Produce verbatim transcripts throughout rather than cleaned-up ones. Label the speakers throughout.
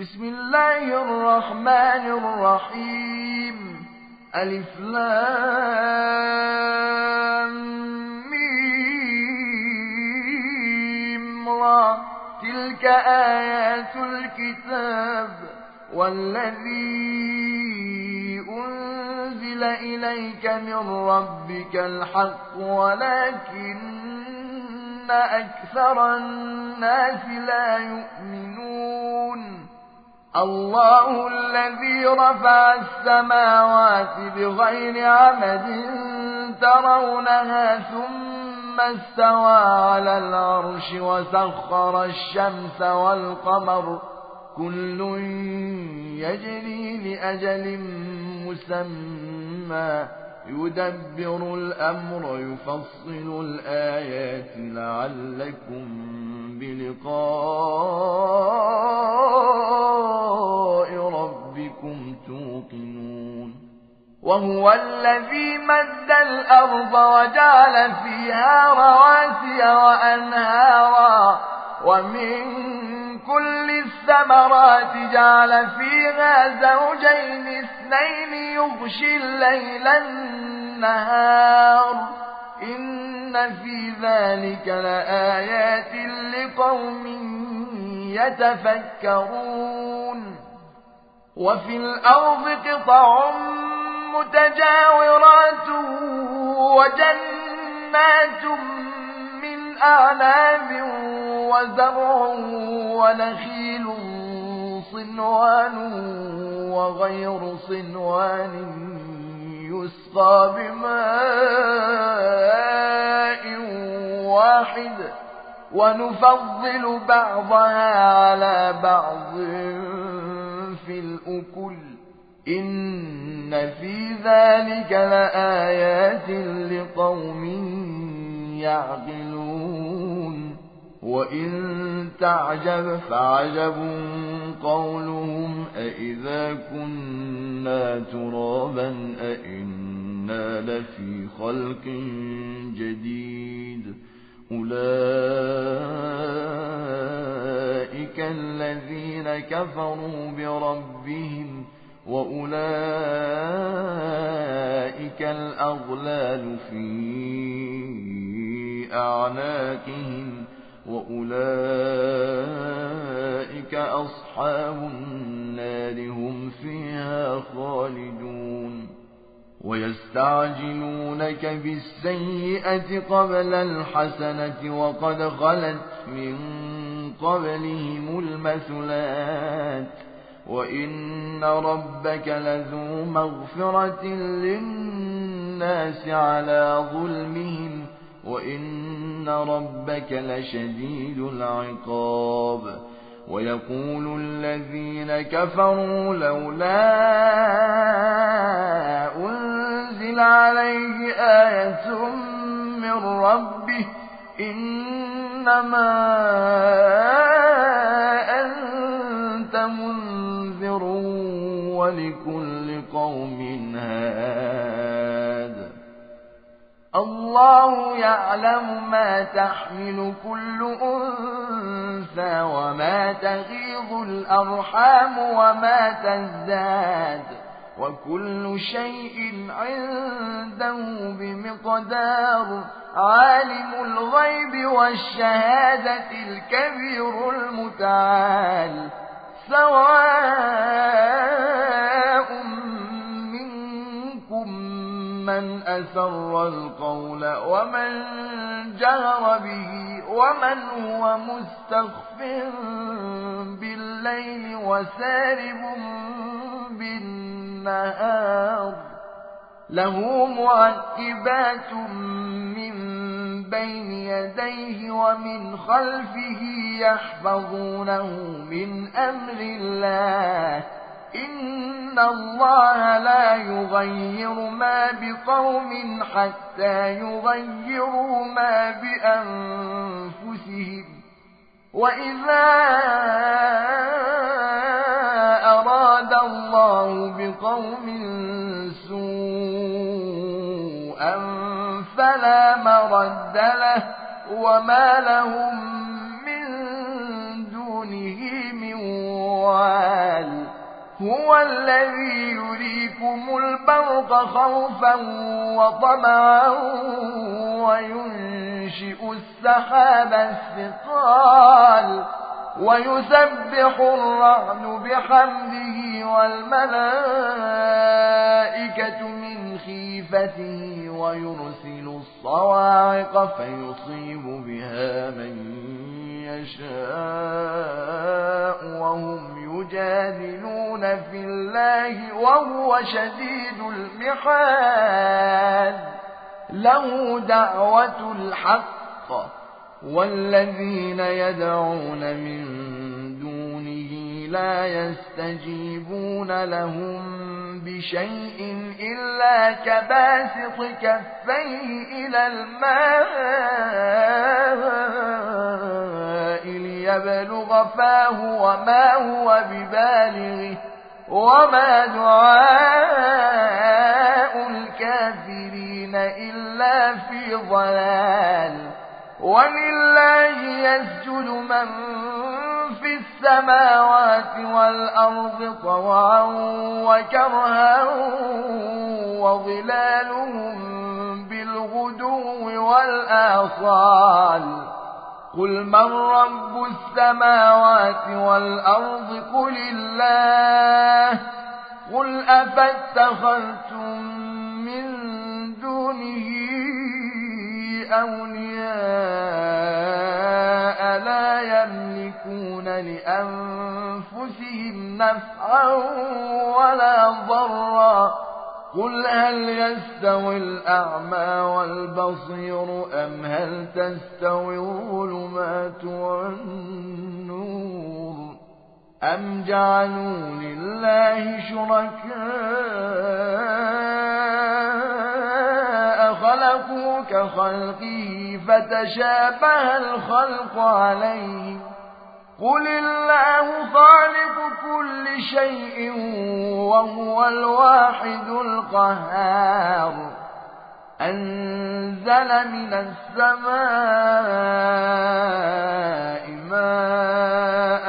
Speaker 1: بسم الله الرحمن الرحيم. ألف لام ميم را. تلك آيات الكتاب والذي أنزل إليك من ربك الحق ولكن أكثر الناس لا يؤمنون. الله الذي رفع السماوات بغير عمد ترونها ثم استوى على العرش وسخر الشمس والقمر كل يجري لأجل مسمى يدبر الأمر يفصل الآيات لعلكم بلقاء ربكم توقنون. وهو الذي مد الأرض وجعل فيها رواسي وأنهارا ومن كل الثمرات جعل فيها زوجين اثنين يغشي الليل النهار إن في ذلك لآيات لقوم يتفكرون. وفي الأرض قطع متجاورات وجنات من أعناب وزرع ونخيل صنوان وغير صنوان يسقى بماء واحد ونفضل بعضها على بعض في الأكل إن في ذلك لآيات لقوم يعقلون. وإن تعجب فعجب قولهم أإذا كنا ترابا أإنا لفي خلق جديد أولئك الذين كفروا بربهم وأولئك الأغلال في أعناقهم وأولئك أصحاب النار هم فيها خالدون. ويستعجلونك بالسيئة قبل الحسنة وقد خلت من قبلهم المثلات وإن ربك لذو مغفرة للناس على ظلمهم وإن ربك لشديد العقاب. ويقول الذين كفروا لولا أنزل عليه آية من ربه إنما أنت منذر ولكل قوم هاد. الله يعلم ما تحمل كل أنثى وما تغيض الأرحام وما تزداد وكل شيء عنده بمقدار. عالم الغيب والشهادة الكبير المتعال. سواء منكم من أسر القول ومن جهر به ومن هو مستخف بالليل وسارب بالنهار. له معقبات من بين يديه ومن خلفه يحفظونه من أمر الله. إن الله لا يغير ما بقوم حتى يغيروا ما بأنفسهم. وإذا أراد الله بقوم سوءا فلا مرد له وما لهم من دونه من واد. هو الذي يريكم البرق خوفا وطمعا وينشئ السحاب الثقال ويسبح الرعد بحمده والملائكة من خيفته ويرسل الصواعق فيصيب بها من يشاء وهم يجادلون في الله وهو شديد المحال له دعوة الحق والذين يدعون من دونه لا يستجيبون لهم بشيء إلا كباسط كفيه إلى الماء ليبلغ فاه وما هو ببالغه وما دعاء الكافرين إلا في ضلال ولله يسجد من في السماوات والأرض طوعا وكرها وظلالهم بالغدو والآصال قل من رب السماوات والأرض قل الله قل أفاتخذتم من دونه أولياء لا يملكون لأنفسهم نفعا ولا ضرا قل هل يستوي الأعمى والبصير أم هل تستوي الظلمات والنور أم جعلوا لله شركاء خلقوا كخلقه فتشابه الخلق عليهم قل الله خالق كل شيء وهو الواحد القهار أنزل من السماء ماء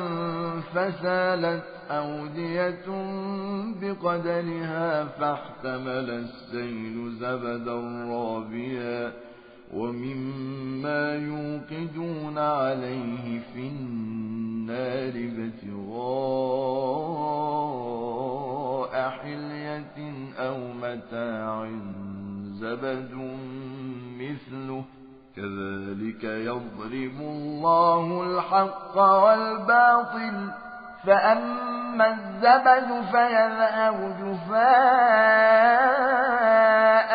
Speaker 1: فسالت أودية بقدرها فاحتمل السيل زبدا رابيا ومما يوقدون عليه في النار ابتغاء حلية أو متاع زبد مثله كذلك يضرب الله الحق والباطل فأما الزبد فيذهب جفاء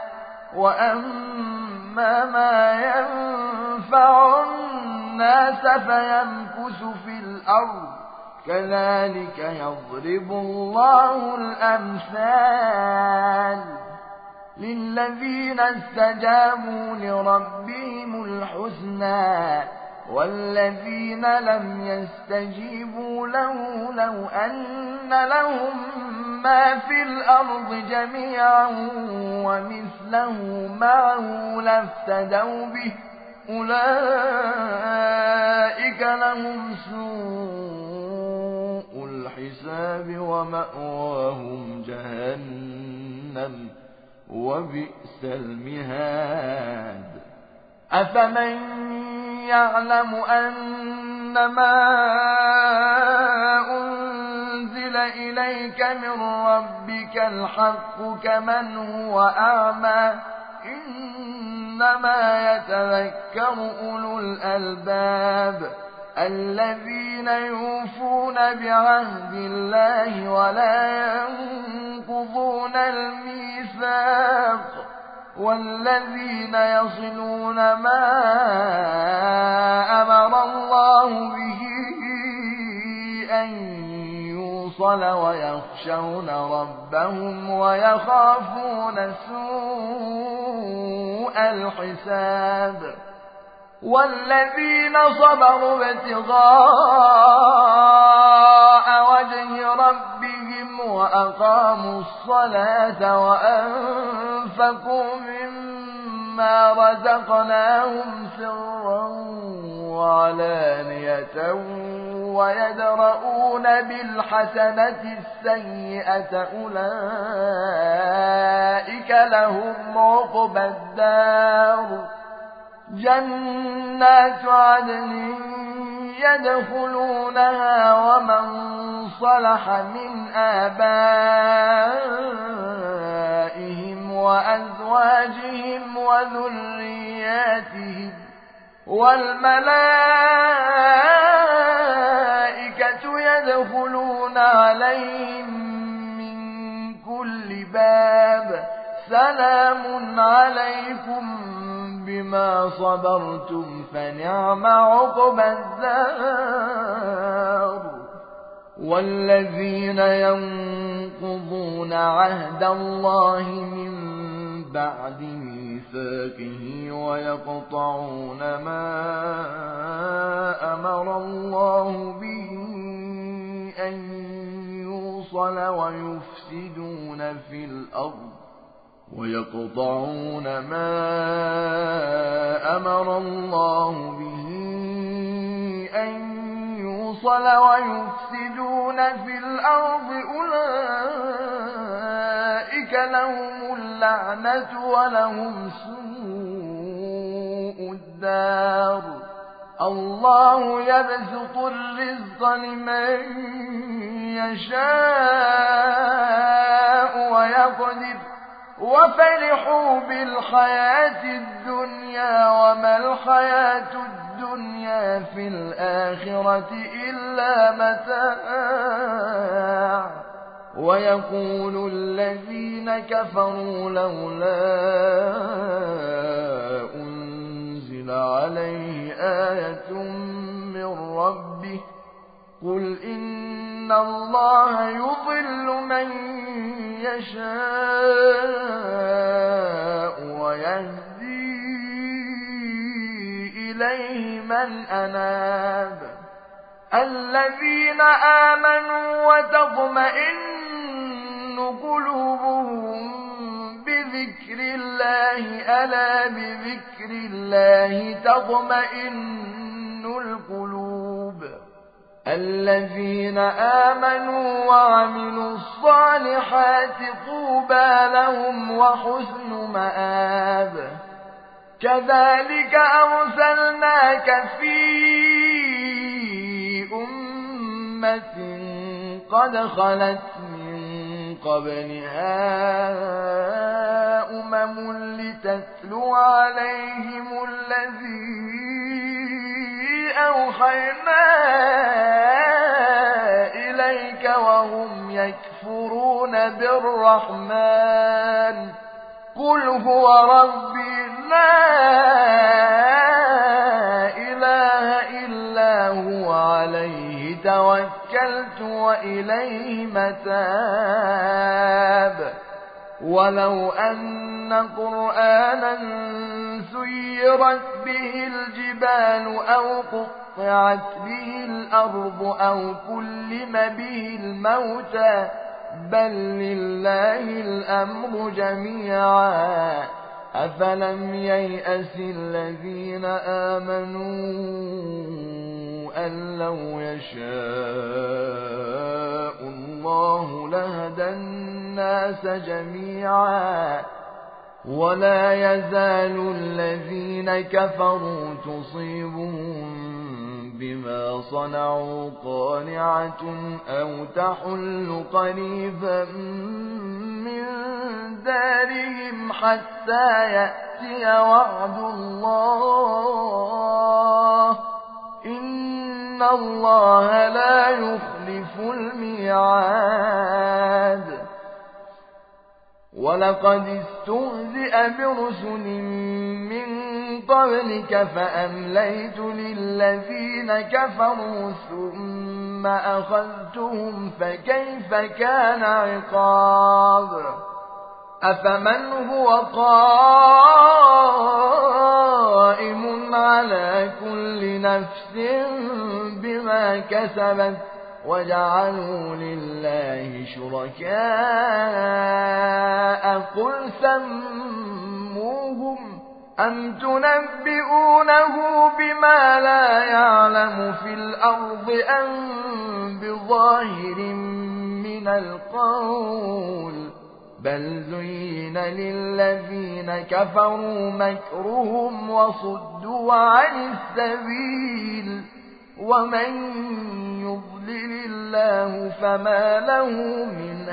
Speaker 1: وأما ما ينفع الناس فيمكث في الأرض كذلك يضرب الله الأمثال للذين استجابوا لربهم الحسنى والذين لم يستجيبوا له لو أن لهم ما في الأرض جميعا ومثله معه لافتدوا به أولئك لهم سوء الحساب ومأواهم جهنم وبئس المهاد أفمن يعلم أنما أنزل إليك من ربك الحق كمن هو أعمى إنما يتذكر أولو الألباب الذين يوفون بعهد الله ولا ينقضون الميثاق والذين يصلون ما أمر الله به أن يوصل ويخشون ربهم ويخافون سوء الحساب والذين صبروا ابتغاء وجه ربهم وأقاموا الصلاة وأنفقوا مما رزقناهم سرا وعلانية ويدرؤون بالحسنة السيئة أولئك لهم عقبى الدار جنات عدن يدخلونها ومن صلح من آبائهم وأزواجهم وذرياتهم والملائكة يدخلون عليهم من كل باب سلام عليكم بما صبرتم فنعم عقبى الدار والذين ينقضون عهد الله من بعد ميثاقه ويقطعون ما أمر الله به أن يوصل ويفسدون في الأرض ويقطعون ما أمر الله به أن يوصل ويفسدون في الأرض أولئك لهم اللعنة ولهم سوء الدار الله يبسط الرزق لمن يشاء ويقدر وفرحوا بالحياة الدنيا وما الحياة الدنيا في الآخرة إلا متاع ويقول الذين كفروا لولا أنزل عليه آية من ربه قل إن الله يضل من يشاء ويهدي إليه من أناب الذين آمنوا وتطمئن قلوبهم بذكر الله ألا بذكر الله تطمئن القلوب الذين آمنوا وعملوا الصالحات طوبى لهم وحسن مآب كذلك أرسلناك في أمة قد خلت من قبلها أمم لتتلو عليهم الذي أوحينا إليك وهم يكفرون بالرحمن قل هو ربي لا إله إلا هو عليه توكلت وإليه متاب ولو أن قرآنا سيرت به الجبال أو قطعت به الأرض أو كلم به الموتى بل لله الأمر جميعا أفلم ييأس الذين آمنوا أن لو يشاء الله لهدى الناس جميعا ولا يزال الذين كفروا تصيبهم بما صنعوا قانعة أو تحل قريبا من دارهم حتى يأتي وعد الله إن الله لا يخلف الميعاد ولقد استهزئ برسل من قبلك فأمليت للذين كفروا ثم أخذتهم فكيف كان عقاب أفمن هو قائم على كل نفس بما كسبت وجعلوا لله شركاء قل سموهم أم تنبئونه بما لا يعلم في الأرض أم بظاهر من القول بل زين للذين كفروا مكرهم وصدوا عن السبيل ومن يضلل الله فما له من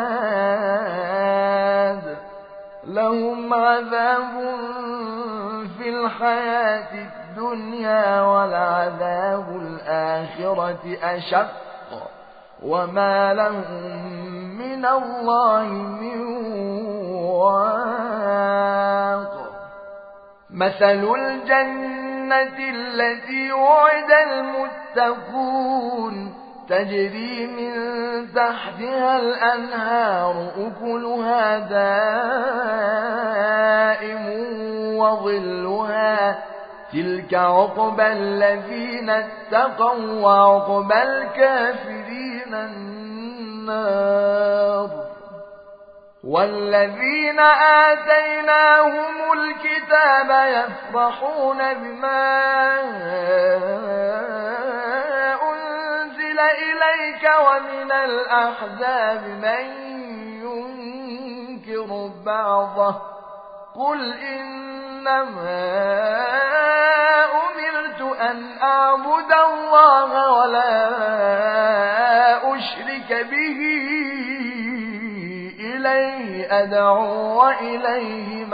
Speaker 1: هاد لهم عذاب في الحياة الدنيا ولعذاب الآخرة أشق وما لهم من الله من واق مثل الجنة التي وعد المتقون تجري من تحتها الأنهار أكلها دائم وظلها تلك عقبى الذين اتقوا وعقبى الكافرين النار والذين آتيناهم الكتاب يفرحون بما أنزل إليك ومن الأحزاب من ينكر بعضه قل إنما أمرت أن أعبد الله ولا أشرك به إليه أدعو وإليه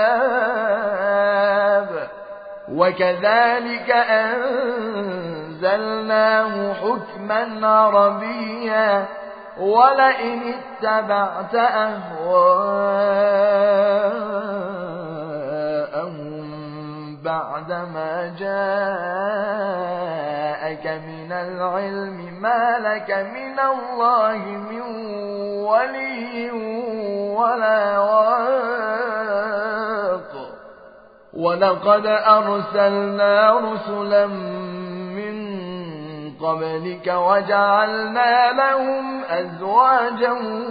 Speaker 1: مآب وكذلك أنزلناه حكما عربيا ولئن اتبعت أهواءهم بعدما جاءك من العلم ما لك من الله من ولي ولا واق ولقد أرسلنا رسلا من قبلك وجعلنا لهم أزواجا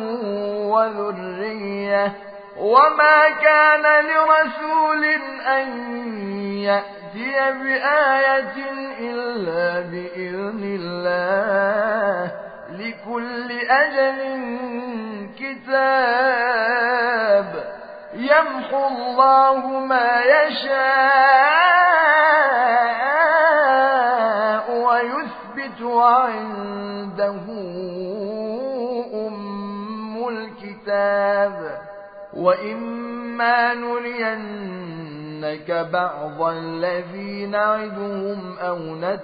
Speaker 1: وذرية وما كان لرسول أن يأتي بآية إلا بإذن الله لكل أجل كتاب يمحو الله ما يشاء ويثبت وعنده أم الكتاب وإما نرينك بعض الذي نعدهم أو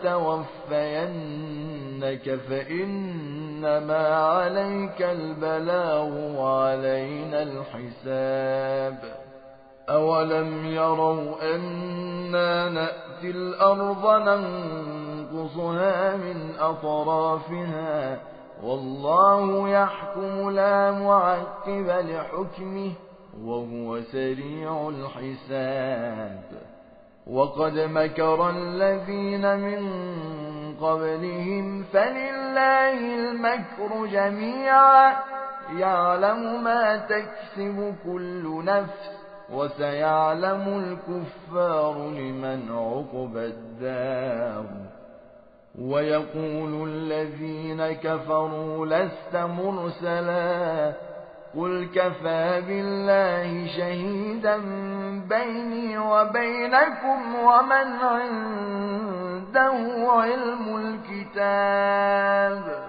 Speaker 1: نتوفينك فإنما عليك البلاغ وعلينا الحساب أولم يروا أنا نأتي الأرض ننقصها من أطرافها والله يحكم لا معقب لحكمه وهو سريع الحساب وقد مكر الذين من قبلهم فلله المكر جميعا يعلم ما تكسب كل نفس وسيعلم الكفار لمن عقبى الدار ويقول الذين كفروا لست مرسلا قل كفى بالله شهيدا بيني وبينكم ومن عنده علم الكتاب